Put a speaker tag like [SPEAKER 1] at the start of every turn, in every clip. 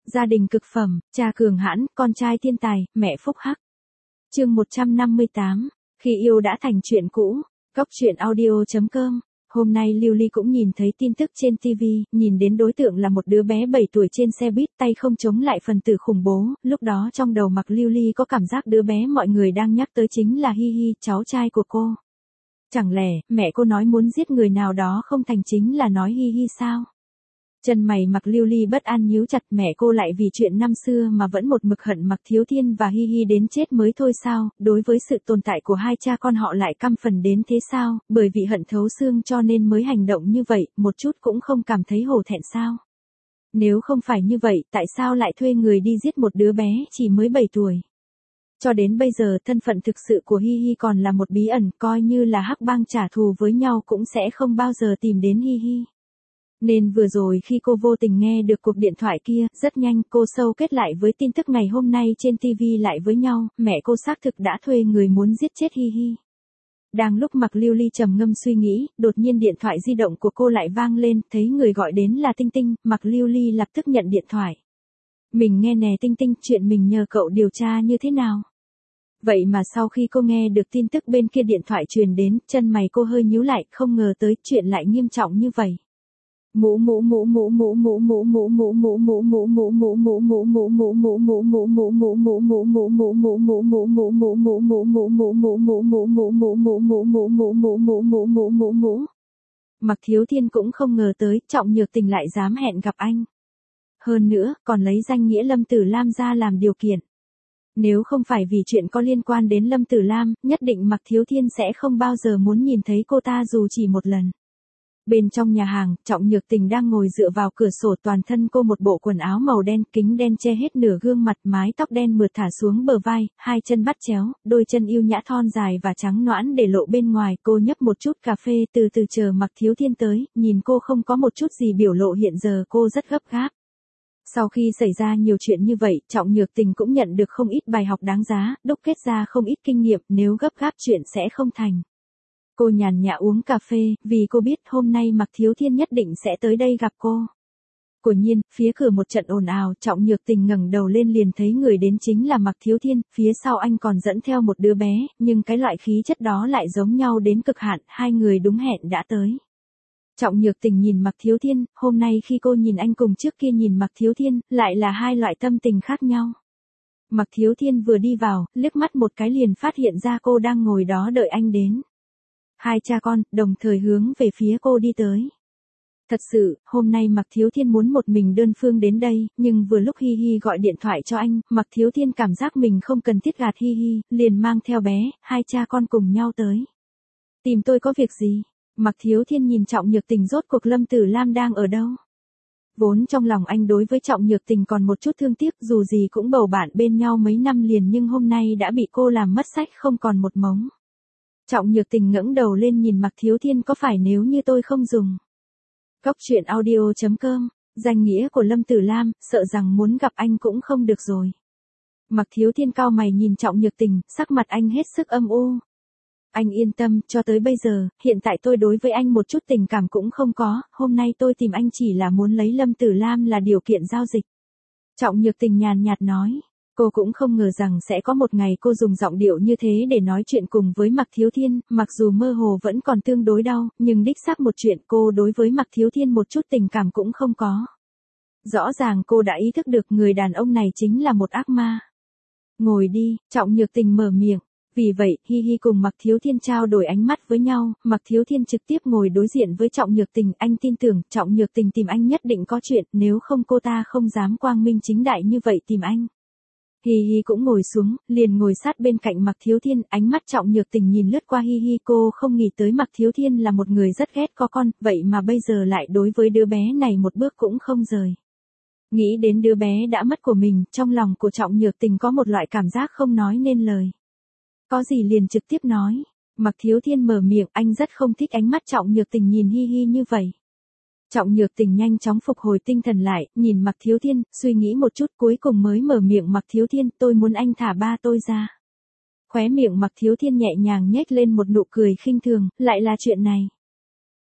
[SPEAKER 1] Gia đình cực phẩm, cha cường hãn, con trai thiên tài, mẹ phúc hắc. Chương 158, khi yêu đã thành chuyện cũ. Góc truyện audio.com. Hôm nay Lưu Ly cũng nhìn thấy tin tức trên TV, nhìn đến đối tượng là một đứa bé 7 tuổi trên xe buýt, tay không chống lại phần tử khủng bố, lúc đó trong đầu Mạc Lưu Ly có cảm giác đứa bé mọi người đang nhắc tới chính là Hi Hi, cháu trai của cô. Chẳng lẽ, mẹ cô nói muốn giết người nào đó không thành chính là nói Hi Hi sao? Chân mày Mạc Lưu Ly bất an nhíu chặt, mẹ cô lại vì chuyện năm xưa mà vẫn một mực hận Mạc Thiếu Thiên và Hi Hi đến chết mới thôi sao, đối với sự tồn tại của hai cha con họ lại căm phần đến thế sao, bởi vì hận thấu xương cho nên mới hành động như vậy, một chút cũng không cảm thấy hổ thẹn sao? Nếu không phải như vậy, tại sao lại thuê người đi giết một đứa bé chỉ mới 7 tuổi? Cho đến bây giờ thân phận thực sự của Hi Hi còn là một bí ẩn, coi như là hắc bang trả thù với nhau cũng sẽ không bao giờ tìm đến Hi Hi. Nên vừa rồi khi cô vô tình nghe được cuộc điện thoại kia, rất nhanh cô sâu kết lại với tin tức ngày hôm nay trên TV lại với nhau, mẹ cô xác thực đã thuê người muốn giết chết Hi Hi. Đang lúc Mạc Lưu Ly trầm ngâm suy nghĩ, đột nhiên điện thoại di động của cô lại vang lên, thấy người gọi đến là Tinh Tinh, Mạc Lưu Ly lập tức nhận điện thoại. Mình nghe nè Tinh Tinh, chuyện mình nhờ cậu điều tra như thế nào? Vậy mà sau khi cô nghe được tin tức bên kia điện thoại truyền đến, chân mày cô hơi nhíu lại, không ngờ tới chuyện lại nghiêm trọng như vậy. Mạc Thiếu Thiên cũng không ngờ tới, Trọng Nhược Tình lại dám hẹn gặp anh. Hơn nữa, còn lấy danh nghĩa Lâm Tử Lam ra làm điều kiện. Nếu không phải vì chuyện có liên quan đến Lâm Tử Lam, nhất định Mạc Thiếu Thiên sẽ không bao giờ muốn nhìn thấy cô ta dù chỉ một lần. Bên trong nhà hàng, Trọng Nhược Tình đang ngồi dựa vào cửa sổ, toàn thân cô một bộ quần áo màu đen, kính đen che hết nửa gương mặt, mái tóc đen mượt thả xuống bờ vai, hai chân bắt chéo, đôi chân yêu nhã thon dài và trắng nõn để lộ bên ngoài, cô nhấp một chút cà phê từ từ chờ Mạc Thiếu Thiên tới, nhìn cô không có một chút gì biểu lộ hiện giờ cô rất gấp gáp. Sau khi xảy ra nhiều chuyện như vậy, Trọng Nhược Tình cũng nhận được không ít bài học đáng giá, đúc kết ra không ít kinh nghiệm, nếu gấp gáp chuyện sẽ không thành. Cô nhàn nhã uống cà phê, vì cô biết hôm nay Mạc Thiếu Thiên nhất định sẽ tới đây gặp cô. Quả nhiên, phía cửa một trận ồn ào, Trọng Nhược Tình ngẩng đầu lên liền thấy người đến chính là Mạc Thiếu Thiên, phía sau anh còn dẫn theo một đứa bé, nhưng cái loại khí chất đó lại giống nhau đến cực hạn, hai người đúng hẹn đã tới. Trọng Nhược Tình nhìn Mạc Thiếu Thiên, hôm nay khi cô nhìn anh cùng trước kia nhìn Mạc Thiếu Thiên, lại là hai loại tâm tình khác nhau. Mạc Thiếu Thiên vừa đi vào, liếc mắt một cái liền phát hiện ra cô đang ngồi đó đợi anh đến. Hai cha con, đồng thời hướng về phía cô đi tới. Thật sự, hôm nay Mạc Thiếu Thiên muốn một mình đơn phương đến đây, nhưng vừa lúc Hi Hi gọi điện thoại cho anh, Mạc Thiếu Thiên cảm giác mình không cần thiết gạt Hi Hi, liền mang theo bé, hai cha con cùng nhau tới. Tìm tôi có việc gì? Mạc Thiếu Thiên nhìn Trọng Nhược Tình, rốt cuộc Lâm Tử Lam đang ở đâu? Vốn trong lòng anh đối với Trọng Nhược Tình còn một chút thương tiếc, dù gì cũng bầu bạn bên nhau mấy năm liền nhưng hôm nay đã bị cô làm mất sách không còn một mống. Trọng Nhược Tình ngẩng đầu lên nhìn Mạc Thiếu Thiên, có phải nếu như tôi không dùng. Góc truyện audio.com, danh nghĩa của Lâm Tử Lam, sợ rằng muốn gặp anh cũng không được rồi. Mạc Thiếu Thiên cau mày nhìn Trọng Nhược Tình, sắc mặt anh hết sức âm u. Anh yên tâm, cho tới bây giờ, hiện tại tôi đối với anh một chút tình cảm cũng không có, hôm nay tôi tìm anh chỉ là muốn lấy Lâm Tử Lam là điều kiện giao dịch. Trọng Nhược Tình nhàn nhạt nói. Cô cũng không ngờ rằng sẽ có một ngày cô dùng giọng điệu như thế để nói chuyện cùng với Mạc Thiếu Thiên, mặc dù mơ hồ vẫn còn tương đối đau, nhưng đích xác một chuyện cô đối với Mạc Thiếu Thiên một chút tình cảm cũng không có. Rõ ràng cô đã ý thức được người đàn ông này chính là một ác ma. Ngồi đi, Trọng Nhược Tình mở miệng. Vì vậy, Hi Hi cùng Mạc Thiếu Thiên trao đổi ánh mắt với nhau, Mạc Thiếu Thiên trực tiếp ngồi đối diện với Trọng Nhược Tình, anh tin tưởng Trọng Nhược Tình tìm anh nhất định có chuyện, nếu không cô ta không dám quang minh chính đại như vậy tìm anh. Hi Hi cũng ngồi xuống, liền ngồi sát bên cạnh Mạc Thiếu Thiên, ánh mắt Trọng Nhược Tình nhìn lướt qua Hi Hi, cô không nghĩ tới Mạc Thiếu Thiên là một người rất ghét có con, vậy mà bây giờ lại đối với đứa bé này một bước cũng không rời. Nghĩ đến đứa bé đã mất của mình, trong lòng của Trọng Nhược Tình có một loại cảm giác không nói nên lời. Có gì liền trực tiếp nói. Mạc Thiếu Thiên mở miệng, anh rất không thích ánh mắt Trọng Nhược Tình nhìn Hi Hi như vậy. Trọng Nhược Tình nhanh chóng phục hồi tinh thần lại, nhìn Mạc Thiếu Thiên, suy nghĩ một chút cuối cùng mới mở miệng. Mạc Thiếu Thiên, tôi muốn anh thả ba tôi ra. Khóe miệng Mạc Thiếu Thiên nhẹ nhàng nhếch lên một nụ cười khinh thường, lại là chuyện này.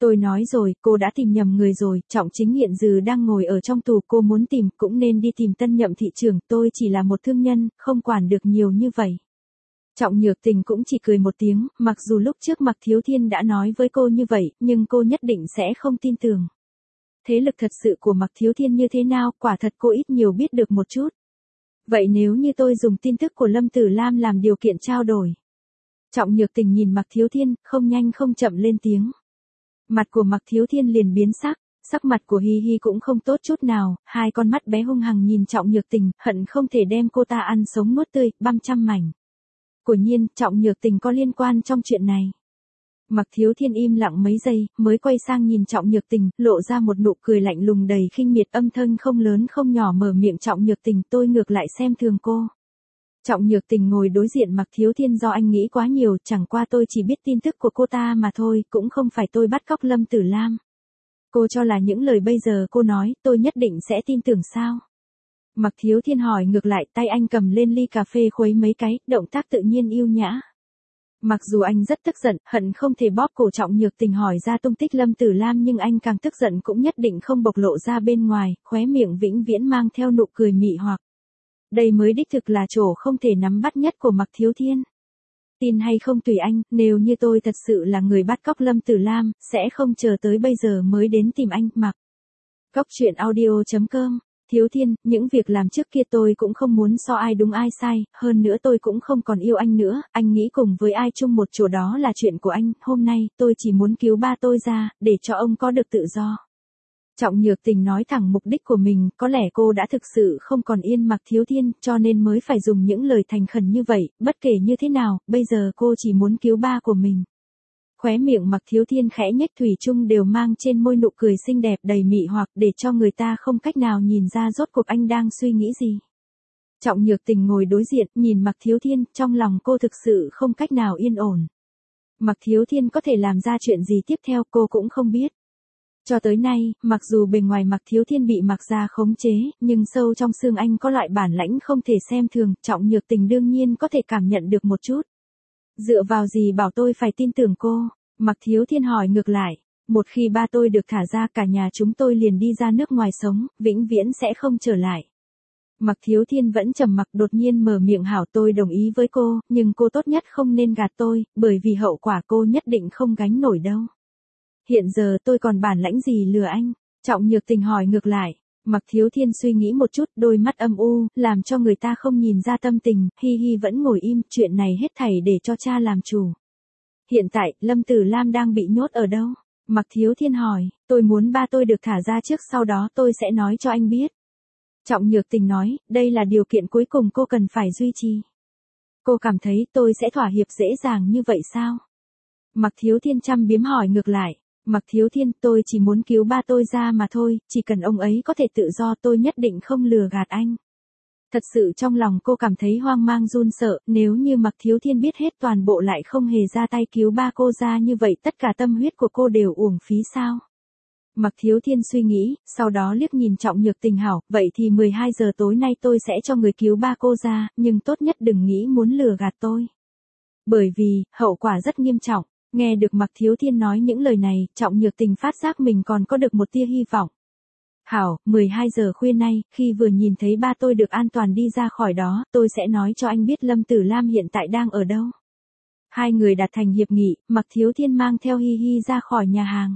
[SPEAKER 1] Tôi nói rồi, cô đã tìm nhầm người rồi, Trọng Chính hiện giờ đang ngồi ở trong tù, cô muốn tìm cũng nên đi tìm Tân Nhậm thị trưởng, tôi chỉ là một thương nhân, không quản được nhiều như vậy. Trọng Nhược Tình cũng chỉ cười một tiếng, mặc dù lúc trước Mạc Thiếu Thiên đã nói với cô như vậy, nhưng cô nhất định sẽ không tin tưởng. Thế lực thật sự của Mạc Thiếu Thiên như thế nào, quả thật cô ít nhiều biết được một chút. Vậy nếu như tôi dùng tin tức của Lâm Tử Lam làm điều kiện trao đổi. Trọng Nhược Tình nhìn Mạc Thiếu Thiên, không nhanh không chậm lên tiếng. Mặt của Mạc Thiếu Thiên liền biến sắc, sắc mặt của Hi Hi cũng không tốt chút nào, hai con mắt bé hung hăng nhìn Trọng Nhược Tình, hận không thể đem cô ta ăn sống nuốt tươi, băm trăm mảnh. Quả nhiên, Trọng Nhược Tình có liên quan trong chuyện này. Mạc Thiếu Thiên im lặng mấy giây, mới quay sang nhìn Trọng Nhược Tình, lộ ra một nụ cười lạnh lùng đầy khinh miệt, âm thanh không lớn không nhỏ mở miệng. Trọng Nhược Tình, tôi ngược lại xem thường cô. Trọng Nhược Tình ngồi đối diện Mạc Thiếu Thiên, do anh nghĩ quá nhiều, chẳng qua tôi chỉ biết tin tức của cô ta mà thôi, cũng không phải tôi bắt cóc Lâm Tử Lam. Cô cho là những lời bây giờ cô nói, tôi nhất định sẽ tin tưởng sao? Mạc Thiếu Thiên hỏi ngược lại, tay anh cầm lên ly cà phê khuấy mấy cái, động tác tự nhiên yêu nhã. Mặc dù anh rất tức giận, hận không thể bóp cổ Trọng Nhược Tình hỏi ra tung tích Lâm Tử Lam, nhưng anh càng tức giận cũng nhất định không bộc lộ ra bên ngoài, khóe miệng vĩnh viễn mang theo nụ cười mị hoặc. Đây mới đích thực là chỗ không thể nắm bắt nhất của Mạc Thiếu Thiên. Tin hay không tùy anh, nếu như tôi thật sự là người bắt cóc Lâm Tử Lam, sẽ không chờ tới bây giờ mới đến tìm anh. Mạc. Cóc truyện audio.com. Thiếu Thiên, những việc làm trước kia tôi cũng không muốn so ai đúng ai sai, hơn nữa tôi cũng không còn yêu anh nữa, anh nghĩ cùng với ai chung một chỗ đó là chuyện của anh, hôm nay, tôi chỉ muốn cứu ba tôi ra, để cho ông có được tự do. Trọng Nhược Tình nói thẳng mục đích của mình, có lẽ cô đã thực sự không còn yên Mạc Thiếu Thiên, cho nên mới phải dùng những lời thành khẩn như vậy, bất kể như thế nào, bây giờ cô chỉ muốn cứu ba của mình. Khóe miệng Mạc Thiếu Thiên khẽ nhếch, thủy chung đều mang trên môi nụ cười xinh đẹp đầy mị hoặc, để cho người ta không cách nào nhìn ra rốt cuộc anh đang suy nghĩ gì. Trọng Nhược Tình ngồi đối diện, nhìn Mạc Thiếu Thiên, trong lòng cô thực sự không cách nào yên ổn. Mạc Thiếu Thiên có thể làm ra chuyện gì tiếp theo cô cũng không biết. Cho tới nay, mặc dù bề ngoài Mạc Thiếu Thiên bị Mạc gia khống chế, nhưng sâu trong xương anh có loại bản lãnh không thể xem thường, Trọng Nhược Tình đương nhiên có thể cảm nhận được một chút. Dựa vào gì bảo tôi phải tin tưởng cô? Mạc Thiếu Thiên hỏi ngược lại. Một khi ba tôi được thả ra, cả nhà chúng tôi liền đi ra nước ngoài sống, vĩnh viễn sẽ không trở lại. Mạc Thiếu Thiên vẫn trầm mặc, đột nhiên mở miệng, hảo, tôi đồng ý với cô, nhưng cô tốt nhất không nên gạt tôi, bởi vì hậu quả cô nhất định không gánh nổi đâu. Hiện giờ tôi còn bản lãnh gì lừa anh? Trọng Nhược Tình hỏi ngược lại. Mạc Thiếu Thiên suy nghĩ một chút, đôi mắt âm u, làm cho người ta không nhìn ra tâm tình. Hi Hi vẫn ngồi im, chuyện này hết thảy để cho cha làm chủ. Hiện tại, Lâm Tử Lam đang bị nhốt ở đâu? Mạc Thiếu Thiên hỏi, tôi muốn ba tôi được thả ra trước, sau đó tôi sẽ nói cho anh biết. Trọng Nhược Tình nói, đây là điều kiện cuối cùng cô cần phải duy trì. Cô cảm thấy tôi sẽ thỏa hiệp dễ dàng như vậy sao? Mạc Thiếu Thiên chăm biếm hỏi ngược lại. Mạc Thiếu Thiên, tôi chỉ muốn cứu ba tôi ra mà thôi, chỉ cần ông ấy có thể tự do tôi nhất định không lừa gạt anh. Thật sự trong lòng cô cảm thấy hoang mang run sợ, nếu như Mạc Thiếu Thiên biết hết toàn bộ lại không hề ra tay cứu ba cô ra, như vậy tất cả tâm huyết của cô đều uổng phí sao? Mạc Thiếu Thiên suy nghĩ, sau đó liếc nhìn Trọng Nhược Tình, hảo, vậy thì 12 giờ tối nay tôi sẽ cho người cứu ba cô ra, nhưng tốt nhất đừng nghĩ muốn lừa gạt tôi. Bởi vì, hậu quả rất nghiêm trọng. Nghe được Mạc Thiếu Thiên nói những lời này, Trọng Nhược Tình phát giác mình còn có được một tia hy vọng. Hảo, 12 giờ khuya nay, khi vừa nhìn thấy ba tôi được an toàn đi ra khỏi đó, tôi sẽ nói cho anh biết Lâm Tử Lam hiện tại đang ở đâu. Hai người đạt thành hiệp nghị, Mạc Thiếu Thiên mang theo Hi Hi ra khỏi nhà hàng.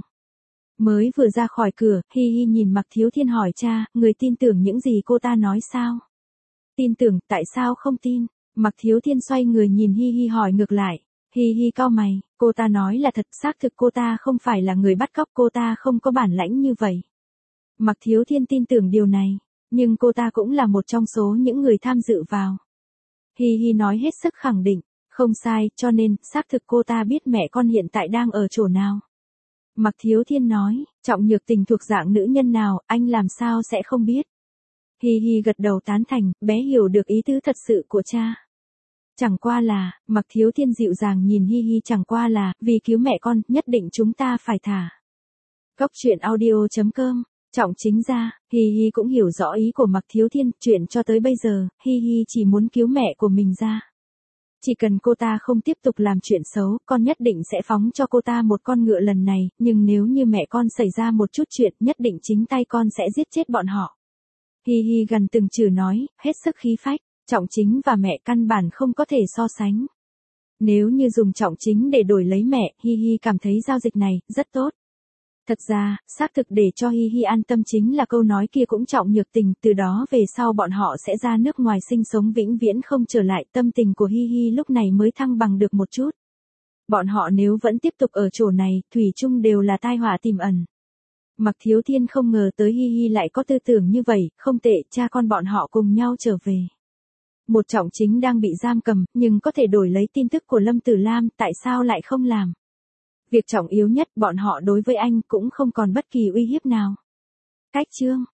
[SPEAKER 1] Mới vừa ra khỏi cửa, Hi Hi nhìn Mạc Thiếu Thiên hỏi, cha, người tin tưởng những gì cô ta nói sao? Tin tưởng, tại sao không tin? Mạc Thiếu Thiên xoay người nhìn Hi Hi hỏi ngược lại. Hi Hi cau mày, cô ta nói là thật, xác thực cô ta không phải là người bắt cóc, cô ta không có bản lãnh như vậy. Mạc Thiếu Thiên tin tưởng điều này, nhưng cô ta cũng là một trong số những người tham dự vào. Hi Hi nói hết sức khẳng định, không sai, cho nên, xác thực cô ta biết mẹ con hiện tại đang ở chỗ nào. Mạc Thiếu Thiên nói, Trọng Nhược Tình thuộc dạng nữ nhân nào, anh làm sao sẽ không biết. Hi Hi gật đầu tán thành, bé hiểu được ý tứ thật sự của cha. Chẳng qua là, Mạc Thiếu Thiên dịu dàng nhìn Hi Hi, chẳng qua là, vì cứu mẹ con, nhất định chúng ta phải thả. Cóc truyện audio.com. Trọng Chính ra, Hi Hi cũng hiểu rõ ý của Mạc Thiếu Thiên, chuyện cho tới bây giờ, Hi Hi chỉ muốn cứu mẹ của mình ra. Chỉ cần cô ta không tiếp tục làm chuyện xấu, con nhất định sẽ phóng cho cô ta một con ngựa lần này, nhưng nếu như mẹ con xảy ra một chút chuyện, nhất định chính tay con sẽ giết chết bọn họ. Hi Hi gần từng chữ nói, hết sức khí phách, Trọng Chính và mẹ căn bản không có thể so sánh. Nếu như dùng Trọng Chính để đổi lấy mẹ, Hi Hi cảm thấy giao dịch này rất tốt. Thật ra, xác thực để cho Hi Hi an tâm chính là câu nói kia cũng Trọng Nhược Tình, từ đó về sau bọn họ sẽ ra nước ngoài sinh sống vĩnh viễn không trở lại, tâm tình của Hi Hi lúc này mới thăng bằng được một chút. Bọn họ nếu vẫn tiếp tục ở chỗ này, thủy chung đều là tai họa tiềm ẩn. Mặc Thiếu Thiên không ngờ tới Hi Hi lại có tư tưởng như vậy, không tệ, cha con bọn họ cùng nhau trở về. Một Trọng Chính đang bị giam cầm, nhưng có thể đổi lấy tin tức của Lâm Tử Lam, tại sao lại không làm? Việc trọng yếu nhất, bọn họ đối với anh cũng không còn bất kỳ uy hiếp nào. Cách chương